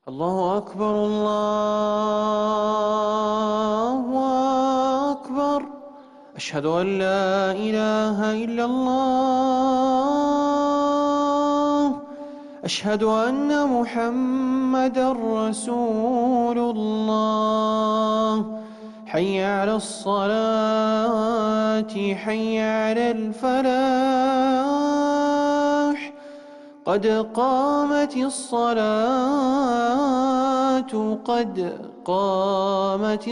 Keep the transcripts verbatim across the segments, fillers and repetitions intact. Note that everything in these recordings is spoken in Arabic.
الله أكبر الله أكبر. أشهد أن لا إله إلا الله. أشهد أن محمدًا رسول الله. حي على الصلاة حي على الفلاح. قد قامت الصلاة قد قامت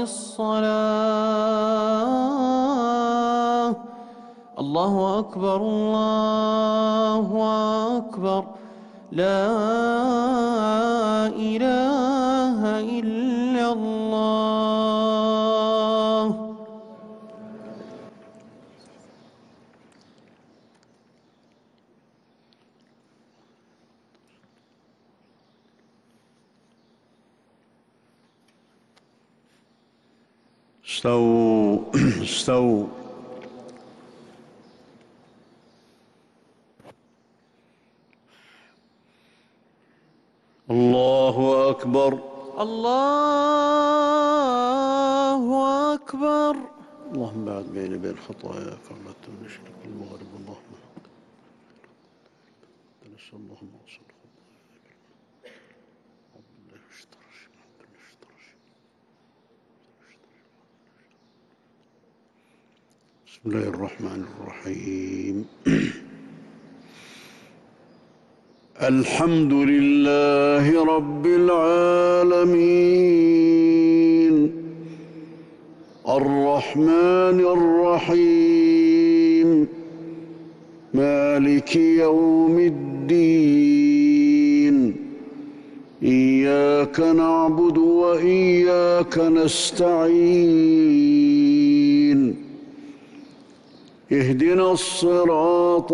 الصلاة. الله أكبر الله أكبر. لا إله إلا الله. استووا استووا. الله أكبر الله أكبر. اللهم بعد بيني وبين خطاياي كما تنشرك المغرب. اللهم نسأل اللهم وصل بسم الله الرحمن الرحيم. الحمد لله رب العالمين الرحمن الرحيم مالك يوم الدين. إياك نعبد وإياك نستعين. اهدنا الصراط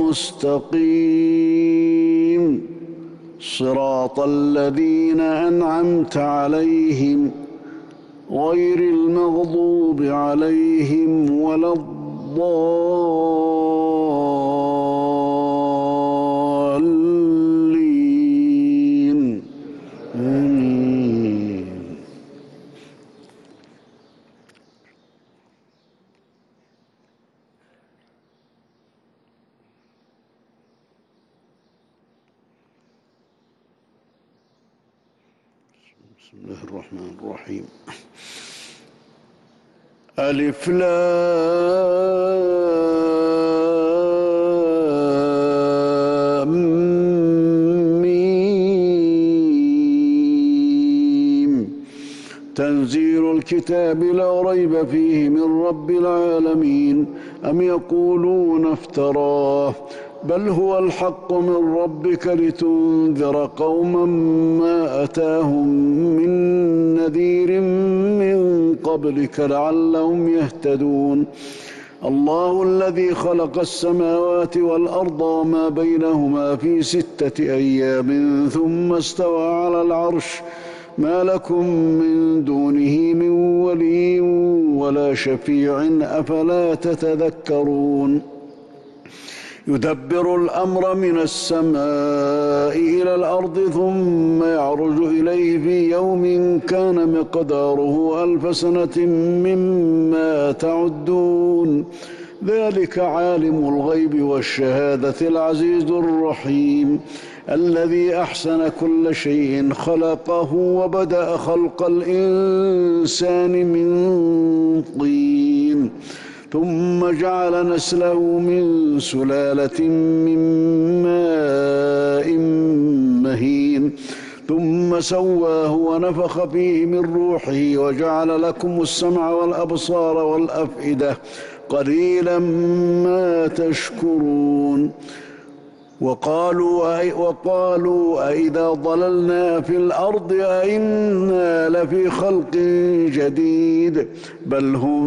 المستقيم صراط الذين أنعمت عليهم غير المغضوب عليهم ولا الضالين. آمين. بسم الله الرحمن الرحيم. ألف لام ميم. تنزيل الكتاب لا ريب فيه من رب العالمين. أم يقولون افتراه بل هو الحق من ربك لتنذر قوما ما أتاهم من نذير من قبلك لعلهم يهتدون. الله الذي خلق السماوات والأرض وما بينهما في ستة أيام ثم استوى على العرش. ما لكم من دونه من ولي ولا شفيع أفلا تتذكرون. يدبر الأمر من السماء إلى الأرض ثم يعرج إليه في يوم كان مقداره ألف سنة مما تعدون. ذلك عالم الغيب والشهادة العزيز الرحيم الذي أحسن كل شيء خلقه وبدأ خلق الإنسان من طين ثم جعل نسله من سلالة من ماء مهين ثم سواه ونفخ فيه من روحه وجعل لكم السمع والأبصار والأفئدة قليلا ما تشكرون. وقالوا أي وقالوا أئذا ضللنا في الأرض أئنا لفي خلق جديد بل هم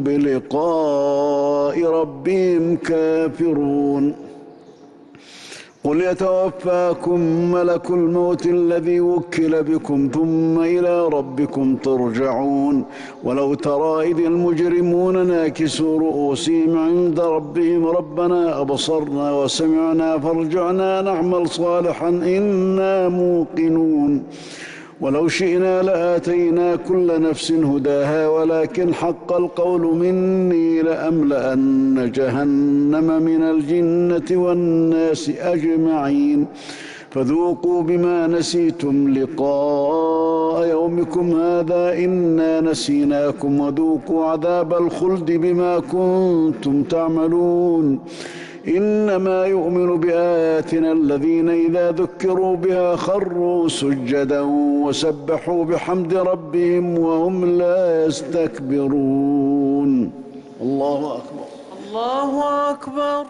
بلقاء ربهم كافرون. قل يتوفاكم ملك الموت الذي وكل بكم ثم إلى ربكم ترجعون ولو ترى إذ المجرمون ناكسوا رؤوسهم عند ربهم ربنا أبصرنا وسمعنا فارجعنا نعمل صالحا إنا موقنون ولو شئنا لآتينا كل نفس هداها ولكن حق القول مني لأملأن جهنم من الجنة والناس أجمعين فذوقوا بما نسيتم لقاء يومكم هذا إنا نسيناكم وذوقوا عذاب الخلد بما كنتم تعملون إنما يؤمن بآياتنا الذين إذا ذكروا بها خروا سجدا وسبحوا بحمد ربهم وهم لا يستكبرون. الله أكبر. الله أكبر.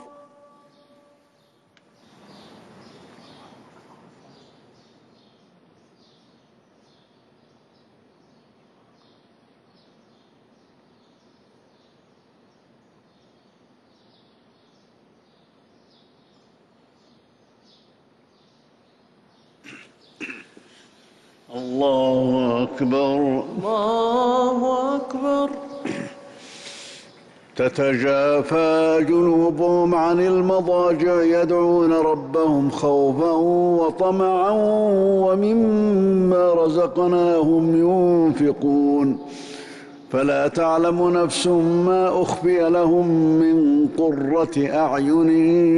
الله أكبر. الله أكبر. تتجافى جنوبهم عن المضاجع يدعون ربهم خوفا وطمعا ومما رزقناهم ينفقون فلا تعلم نفس ما أخفي لهم من قرة أعين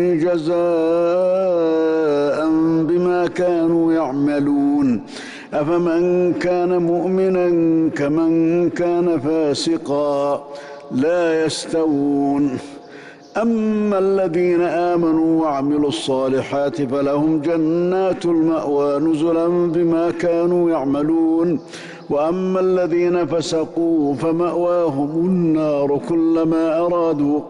جزاء بما كانوا يعملون أفمن كان مؤمنا كمن كان فاسقا لا يستوون أما الذين آمنوا وعملوا الصالحات فلهم جنات المأوى نزلا بما كانوا يعملون وأما الذين فسقوا فمأواهم النار كلما أرادوا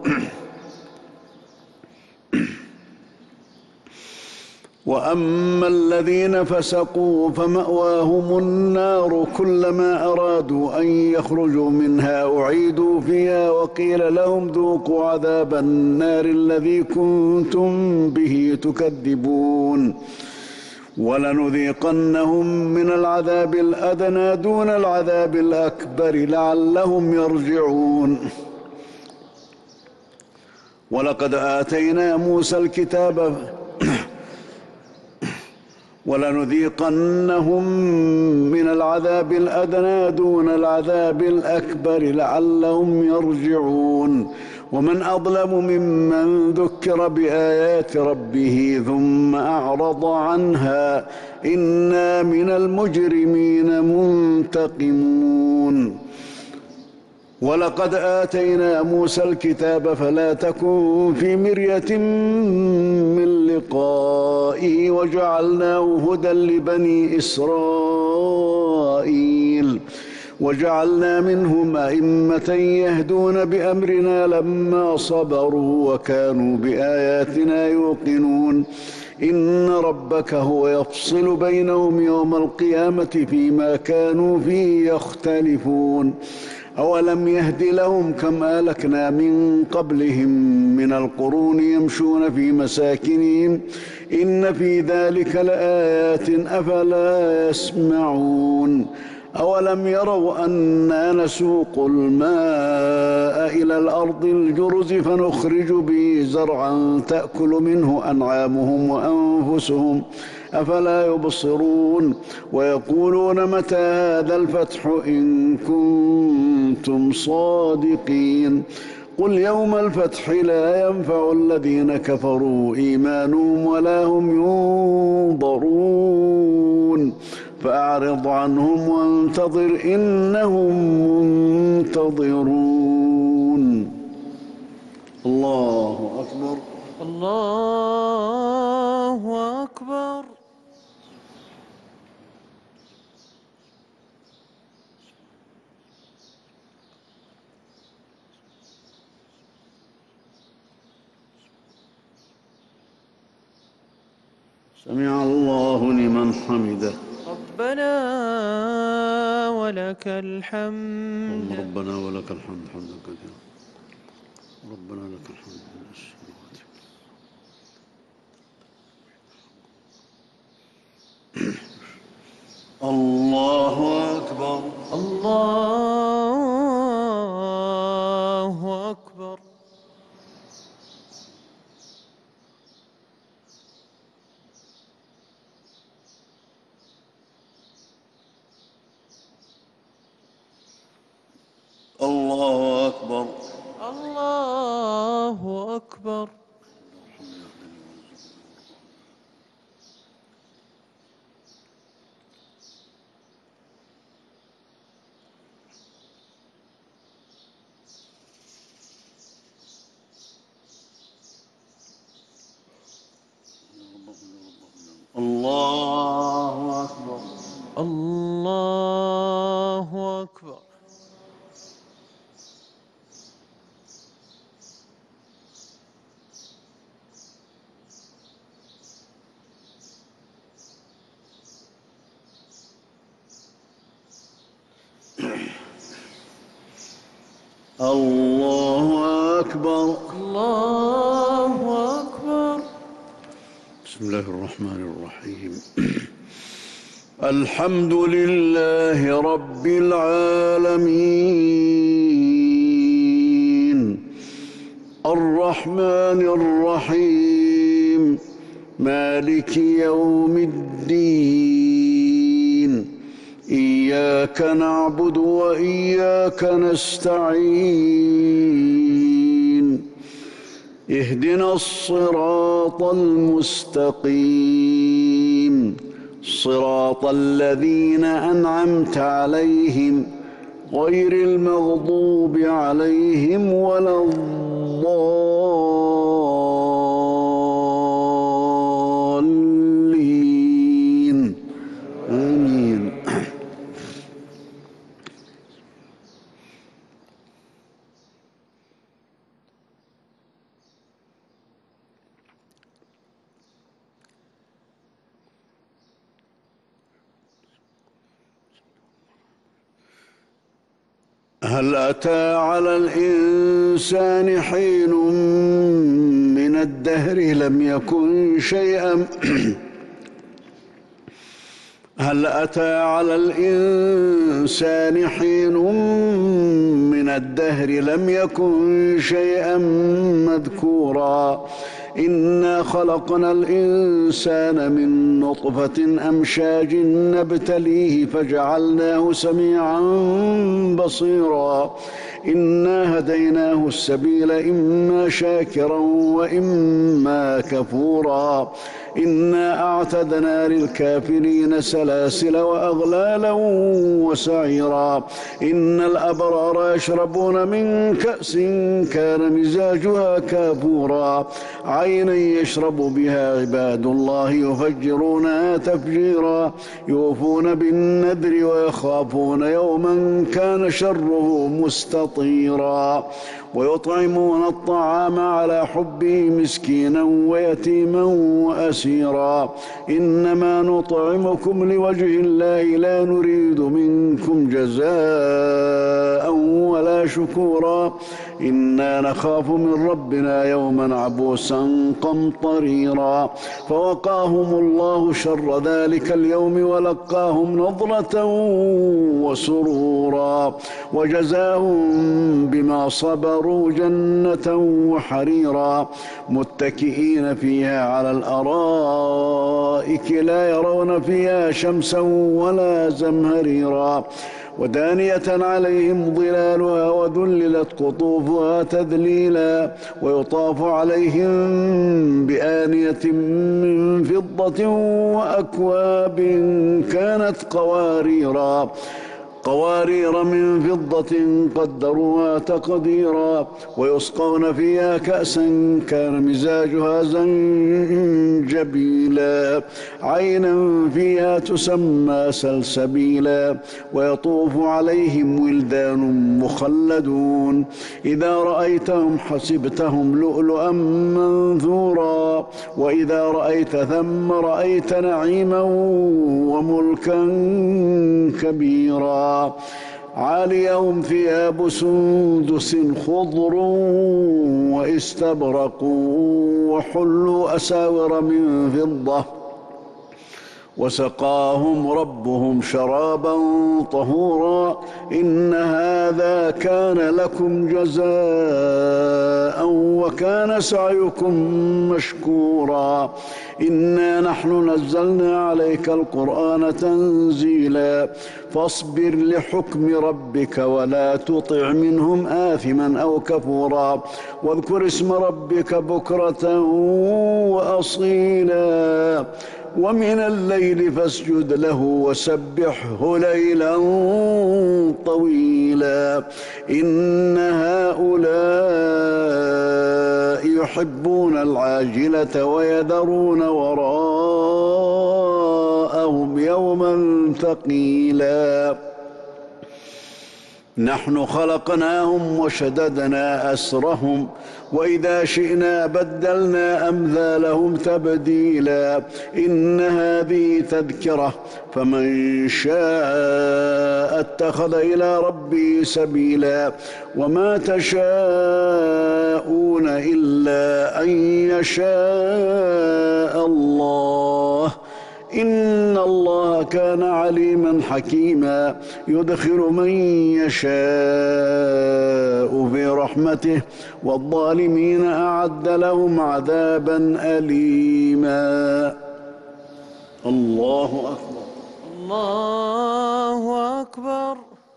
وأما الذين فسقوا فمأواهم النار كلما أرادوا أن يخرجوا منها أعيدوا فيها وقيل لهم ذوقوا عذاب النار الذي كنتم به تكذبون ولنذيقنهم من العذاب الأدنى دون العذاب الأكبر لعلهم يرجعون ولقد آتينا موسى الكتاب ولنذيقنهم من العذاب الأدنى دون العذاب الأكبر لعلهم يرجعون ومن أظلم ممن ذكر بآيات ربه ثم أعرض عنها إنا من المجرمين منتقمون ولقد آتينا موسى الكتاب فلا تكن في مرية من لقائه وجعلناه هدى لبني إسرائيل وجعلنا منهم أئمة يهدون بأمرنا لما صبروا وكانوا بآياتنا يوقنون إن ربك هو يفصل بينهم يوم القيامة فيما كانوا فيه يختلفون أولم يهد لهم كم أهلكنا من قبلهم من القرون يمشون في مساكنهم إن في ذلك لآيات أفلا يسمعون أولم يروا أنا نسوق الماء إلى الأرض الجرز فنخرج به زرعا تأكل منه أنعامهم وأنفسهم أفلا يبصرون ويقولون متى هذا الفتح إن كنتم صادقين قل يوم الفتح لا ينفع الذين كفروا إيمانهم ولا هم ينظرون فأعرض عنهم وانتظر إنهم منتظرون. الله أكبر. الله أكبر. سمع الله لمن حمده. ربنا ولك الحمد. ربنا ولك الحمد حمدا كثيرا. ربنا لك الحمد من السماوات الله أكبر. الله أكبر. الله أكبر. الله أكبر. الله أكبر. الله أكبر. الله أكبر. الله أكبر. بسم الله الرحمن الرحيم. الحمد لله رب العالمين الرحمن الرحيم مالك يوم الدين إياك نعبد وإياك نستعين اهدنا الصراط المستقيم صراط الذين أنعمت عليهم غير المغضوب عليهم ولا الضالين آمين. هل أتى على الإنسان حين من الدهر لم يكن شيئا هل أتى على الإنسان حين من الدهر لم يكن شيئا مذكورا إنا خلقنا الإنسان من نطفة أمشاج نبتليه فجعلناه سميعا بصيرا إنا هديناه السبيل إما شاكرا وإما كفورا إنا أعتدنا للكافرين سلاسل وأغلالا وسعيرا إن الأبرار يشربون من كأس كان مزاجها كافورا عينا يشرب بها عباد الله يفجرونها تفجيرا يوفون بالنذر ويخافون يوما كان شره مستطيرا ويطعمون الطعام على حبه مسكينا ويتيما وأسيرا إنما نطعمكم لوجه الله لا نريد منكم جزاء ولا شكورا إنا نخاف من ربنا يوما عبوسا قمطريرا فوقاهم الله شر ذلك اليوم ولقاهم نضرة وسرورا وجزاهم بما صبروا جنة وحريرا متكئين فيها على الأرائك لا يرون فيها شمسا ولا زمهريرا ودانية عليهم ظلالها وذللت قطوفها تذليلا ويطاف عليهم بآنية من فضة وأكواب كانت قواريرا قوارير من فضة قدروها تقديرا ويسقون فيها كأسا كان مزاجها زنجبيلا عينا فيها تسمى سلسبيلا ويطوف عليهم ولدان مخلدون إذا رأيتهم حسبتهم لؤلؤا منثورا وإذا رأيت ثم رأيت نعيما وملكا كبيرا عاليهم ثياب سندس خضر واستبرق وحلوا أساور من فضة وسقاهم ربهم شرابا طهورا إن هذا كان لكم جزاء وكان سعيكم مشكورا إنا نحن نزلنا عليك القرآن تنزيلا فاصبر لحكم ربك ولا تطع منهم آثما أو كفورا واذكر اسم ربك بكرة وأصيلا ومن الليل فاسجد له وسبحه ليلا طويلا إن هؤلاء يحبون العاجلة ويذرون وراءهم يوما ثقيلا نحن خلقناهم وشددنا أسرهم وإذا شئنا بدلنا أمثالهم تبديلا إن هذه تذكرة فمن شاء اتخذ إلى ربه سبيلا وما تشاءون إلا أن يشاء الله إن الله كان عليما حكيما يدخل من يشاء برحمته والظالمين أعد لهم عذابا أليما الله أكبر الله أكبر.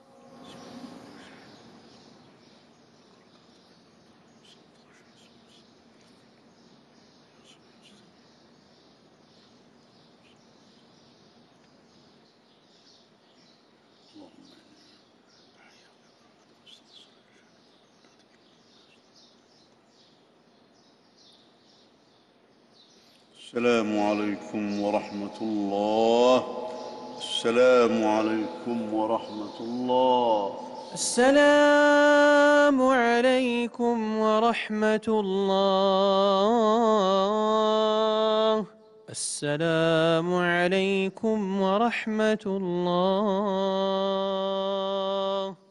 السلام عليكم ورحمة الله. السلام عليكم ورحمة الله. السلام عليكم ورحمة الله. السلام عليكم ورحمة الله.